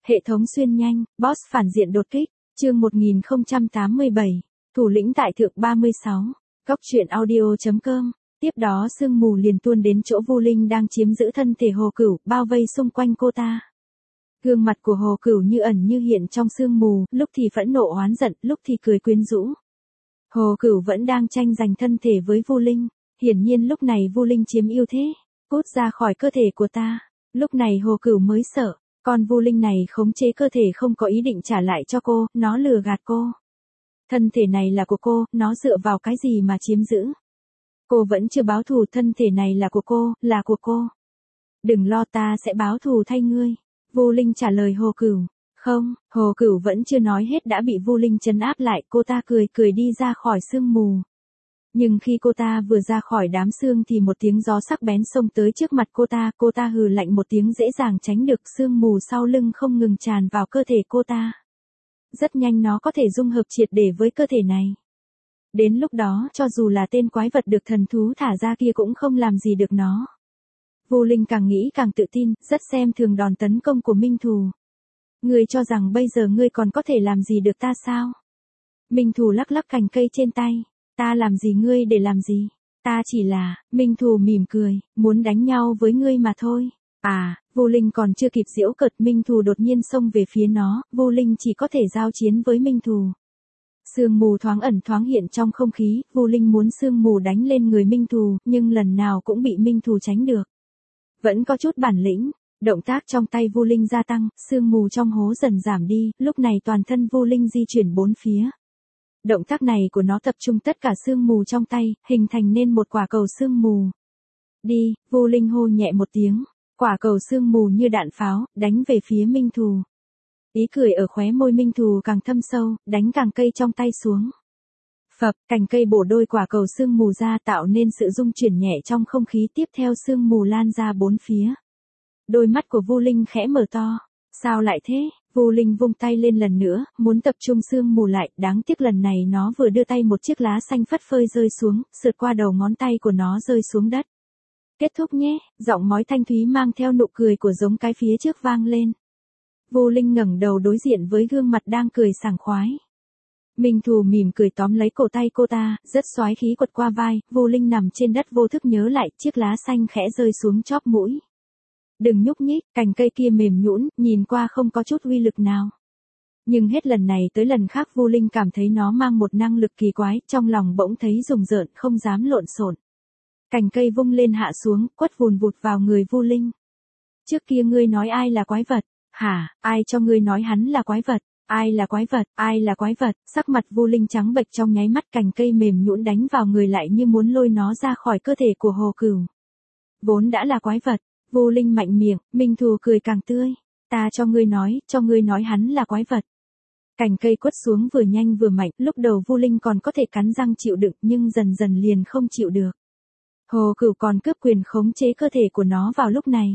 Hệ thống xuyên nhanh, boss phản diện đột kích, chương 1087, thủ lĩnh tại thượng 36, góc truyện audio.com. Tiếp đó sương mù liền tuôn đến chỗ Vu Linh đang chiếm giữ thân thể Hồ Cửu, bao vây xung quanh cô ta. Gương mặt của Hồ Cửu như ẩn như hiện trong sương mù, lúc thì phẫn nộ oán giận, lúc thì cười quyến rũ. Hồ Cửu vẫn đang tranh giành thân thể với Vu Linh, hiển nhiên lúc này Vu Linh chiếm ưu thế, cút ra khỏi cơ thể của ta. Lúc này Hồ Cửu mới sợ, con Vu Linh này khống chế cơ thể không có ý định trả lại cho cô, nó lừa gạt cô. Thân thể này là của cô, nó dựa vào cái gì mà chiếm giữ? Cô vẫn chưa báo thù, thân thể này là của cô, là của cô. Đừng lo, ta sẽ báo thù thay ngươi. Vu Linh trả lời Hồ Cửu. Không, Hồ Cửu vẫn chưa nói hết đã bị Vu Linh trấn áp lại, cô ta cười cười đi ra khỏi sương mù. Nhưng khi cô ta vừa ra khỏi đám sương thì một tiếng gió sắc bén xông tới trước mặt cô ta hừ lạnh một tiếng dễ dàng tránh được, sương mù sau lưng không ngừng tràn vào cơ thể cô ta. Rất nhanh nó có thể dung hợp triệt để với cơ thể này. Đến lúc đó, cho dù là tên quái vật được thần thú thả ra kia cũng không làm gì được nó. Vu Linh càng nghĩ càng tự tin, rất xem thường đòn tấn công của Minh Thù. Ngươi cho rằng bây giờ ngươi còn có thể làm gì được ta sao? Minh Thù lắc lắc cành cây trên tay. Ta làm gì ngươi để làm gì? Ta chỉ là, Minh Thù mỉm cười, muốn đánh nhau với ngươi mà thôi. À, Vu Linh còn chưa kịp giễu cợt, Minh Thù đột nhiên xông về phía nó, Vu Linh chỉ có thể giao chiến với Minh Thù. Sương mù thoáng ẩn thoáng hiện trong không khí, Vu Linh muốn sương mù đánh lên người Minh Thù, nhưng lần nào cũng bị Minh Thù tránh được. Vẫn có chút bản lĩnh, động tác trong tay Vu Linh gia tăng, sương mù trong hố dần giảm đi, lúc này toàn thân Vu Linh di chuyển bốn phía. Động tác này của nó tập trung tất cả sương mù trong tay, hình thành nên một quả cầu sương mù. Đi, Vu Linh hô nhẹ một tiếng, quả cầu sương mù như đạn pháo, đánh về phía Minh Thù. Ý cười ở khóe môi Minh Thù càng thâm sâu, đánh cành cây trong tay xuống. Phập, cành cây bổ đôi quả cầu sương mù ra tạo nên sự rung chuyển nhẹ trong không khí, tiếp theo sương mù lan ra bốn phía. Đôi mắt của Vu Linh khẽ mở to. Sao lại thế? Vu Linh vung tay lên lần nữa, muốn tập trung sương mù lại, đáng tiếc lần này nó vừa đưa tay một chiếc lá xanh phất phơi rơi xuống, sượt qua đầu ngón tay của nó rơi xuống đất. Kết thúc nhé, giọng mói thanh thúy mang theo nụ cười của giống cái phía trước vang lên. Vu Linh ngẩng đầu đối diện với gương mặt đang cười sảng khoái. Minh Thù mỉm cười tóm lấy cổ tay cô ta, rất xoái khí quật qua vai, Vu Linh nằm trên đất vô thức nhớ lại, chiếc lá xanh khẽ rơi xuống chóp mũi. Đừng nhúc nhích, cành cây kia mềm nhũn, nhìn qua không có chút uy lực nào. Nhưng hết lần này tới lần khác Vu Linh cảm thấy nó mang một năng lực kỳ quái, trong lòng bỗng thấy rùng rợn, không dám lộn xộn. Cành cây vung lên hạ xuống, quất vùn vụt vào người Vu Linh. Trước kia ngươi nói ai là quái vật? Hả, ai cho ngươi nói hắn là quái vật? Ai là quái vật? Ai là quái vật? Sắc mặt Vu Linh trắng bệch trong nháy mắt, cành cây mềm nhũn đánh vào người lại như muốn lôi nó ra khỏi cơ thể của Hồ Cửu. Vốn đã là quái vật. Vu Linh mạnh miệng, Minh Thù cười càng tươi. Ta cho ngươi nói hắn là quái vật. Cành cây quất xuống vừa nhanh vừa mạnh, lúc đầu Vu Linh còn có thể cắn răng chịu đựng nhưng dần dần liền không chịu được. Hồ Cửu còn cướp quyền khống chế cơ thể của nó vào lúc này.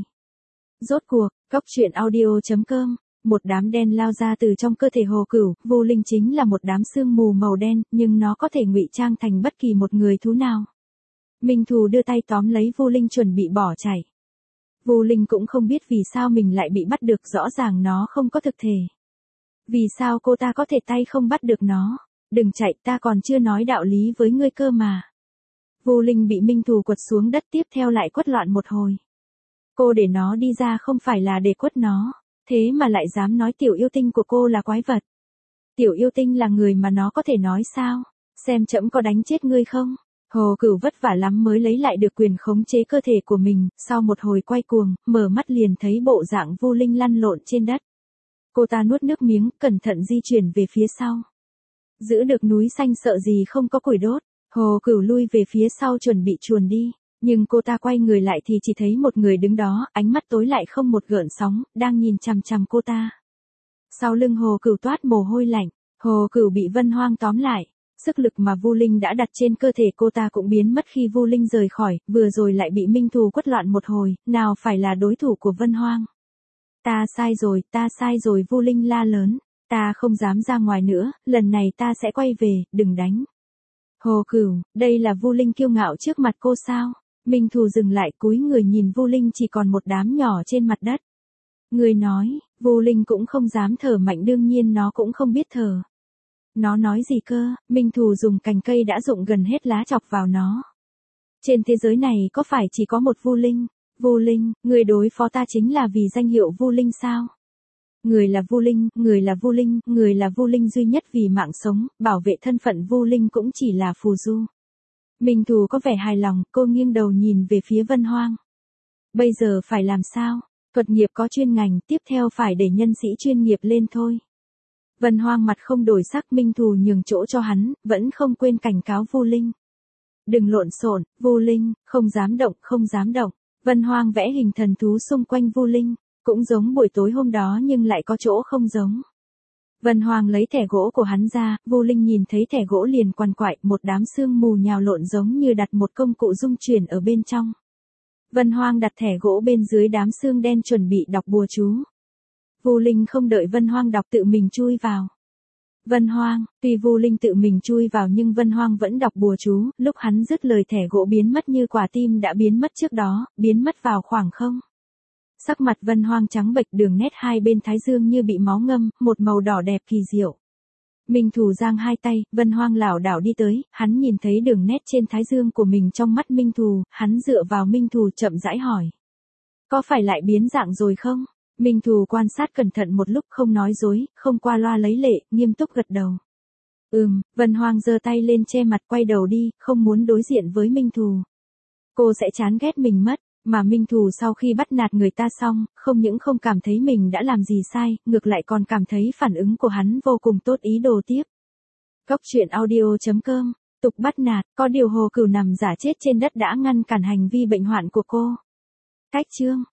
Rốt cuộc, góc truyện audio.com, một đám đen lao ra từ trong cơ thể Hồ Cửu, Vu Linh chính là một đám sương mù màu đen, nhưng nó có thể ngụy trang thành bất kỳ một người thú nào. Minh Thù đưa tay tóm lấy Vu Linh chuẩn bị bỏ chạy. Vu Linh cũng không biết vì sao mình lại bị bắt được, rõ ràng nó không có thực thể. Vì sao cô ta có thể tay không bắt được nó? Đừng chạy, ta còn chưa nói đạo lý với ngươi cơ mà. Vu Linh bị Minh Thù quật xuống đất, tiếp theo lại quất loạn một hồi. Cô để nó đi ra không phải là để quất nó, thế mà lại dám nói tiểu yêu tinh của cô là quái vật. Tiểu yêu tinh là người mà nó có thể nói sao? Xem trẫm có đánh chết ngươi không? Hồ Cửu vất vả lắm mới lấy lại được quyền khống chế cơ thể của mình, sau một hồi quay cuồng, mở mắt liền thấy bộ dạng Vu Linh lăn lộn trên đất. Cô ta nuốt nước miếng, cẩn thận di chuyển về phía sau. Giữ được núi xanh sợ gì không có củi đốt, Hồ Cửu lui về phía sau chuẩn bị chuồn đi, nhưng cô ta quay người lại thì chỉ thấy một người đứng đó, ánh mắt tối lại không một gợn sóng, đang nhìn chằm chằm cô ta. Sau lưng Hồ Cửu toát mồ hôi lạnh, Hồ Cửu bị Vân Hoang tóm lại. Sức lực mà Vu Linh đã đặt trên cơ thể cô ta cũng biến mất khi Vu Linh rời khỏi, vừa rồi lại bị Minh Thù quất loạn một hồi, nào phải là đối thủ của Vân Hoang. Ta sai rồi Vu Linh la lớn, ta không dám ra ngoài nữa, lần này ta sẽ quay về, đừng đánh. Hồ Cửu, đây là Vu Linh kiêu ngạo trước mặt cô sao? Minh Thù dừng lại cúi người nhìn Vu Linh chỉ còn một đám nhỏ trên mặt đất. Người nói, Vu Linh cũng không dám thở mạnh, đương nhiên nó cũng không biết thở. Nó nói gì cơ, Minh Thù dùng cành cây đã rụng gần hết lá chọc vào nó. Trên thế giới này có phải chỉ có một Vu Linh? Vu Linh, người đối phó ta chính là vì danh hiệu Vu Linh sao? Người là Vu Linh, người là Vu Linh, người là Vu Linh duy nhất vì mạng sống, bảo vệ thân phận Vu Linh cũng chỉ là phù du. Minh Thù có vẻ hài lòng, cô nghiêng đầu nhìn về phía Vân Hoang. Bây giờ phải làm sao? Thuật nghiệp có chuyên ngành, tiếp theo phải để nhân sĩ chuyên nghiệp lên thôi. Vân Hoang mặt không đổi sắc, Minh Thù nhường chỗ cho hắn, vẫn không quên cảnh cáo Vu Linh. Đừng lộn xộn, Vu Linh, không dám động, không dám động. Vân Hoang vẽ hình thần thú xung quanh Vu Linh, cũng giống buổi tối hôm đó nhưng lại có chỗ không giống. Vân Hoang lấy thẻ gỗ của hắn ra, Vu Linh nhìn thấy thẻ gỗ liền quằn quại, một đám sương mù nhào lộn giống như đặt một công cụ dung chuyển ở bên trong. Vân Hoang đặt thẻ gỗ bên dưới đám sương đen chuẩn bị đọc bùa chú. Vu Linh không đợi Vân Hoang đọc tự mình chui vào. Vân Hoang, tuy Vu Linh tự mình chui vào nhưng Vân Hoang vẫn đọc bùa chú, lúc hắn dứt lời thẻ gỗ biến mất như quả tim đã biến mất trước đó, biến mất vào khoảng không. Sắc mặt Vân Hoang trắng bệch, đường nét hai bên thái dương như bị máu ngâm, một màu đỏ đẹp kỳ diệu. Minh Thù giang hai tay, Vân Hoang lảo đảo đi tới, hắn nhìn thấy đường nét trên thái dương của mình trong mắt Minh Thù, hắn dựa vào Minh Thù chậm rãi hỏi. Có phải lại biến dạng rồi không? Minh Thù quan sát cẩn thận một lúc không nói dối, không qua loa lấy lệ, nghiêm túc gật đầu. Vân Hoang giơ tay lên che mặt quay đầu đi, không muốn đối diện với Minh Thù. Cô sẽ chán ghét mình mất, mà Minh Thù sau khi bắt nạt người ta xong, không những không cảm thấy mình đã làm gì sai, ngược lại còn cảm thấy phản ứng của hắn vô cùng tốt, ý đồ tiếp. Cốc truyện audio.com, tục bắt nạt, có điều Hồ Cửu nằm giả chết trên đất đã ngăn cản hành vi bệnh hoạn của cô. Cách chương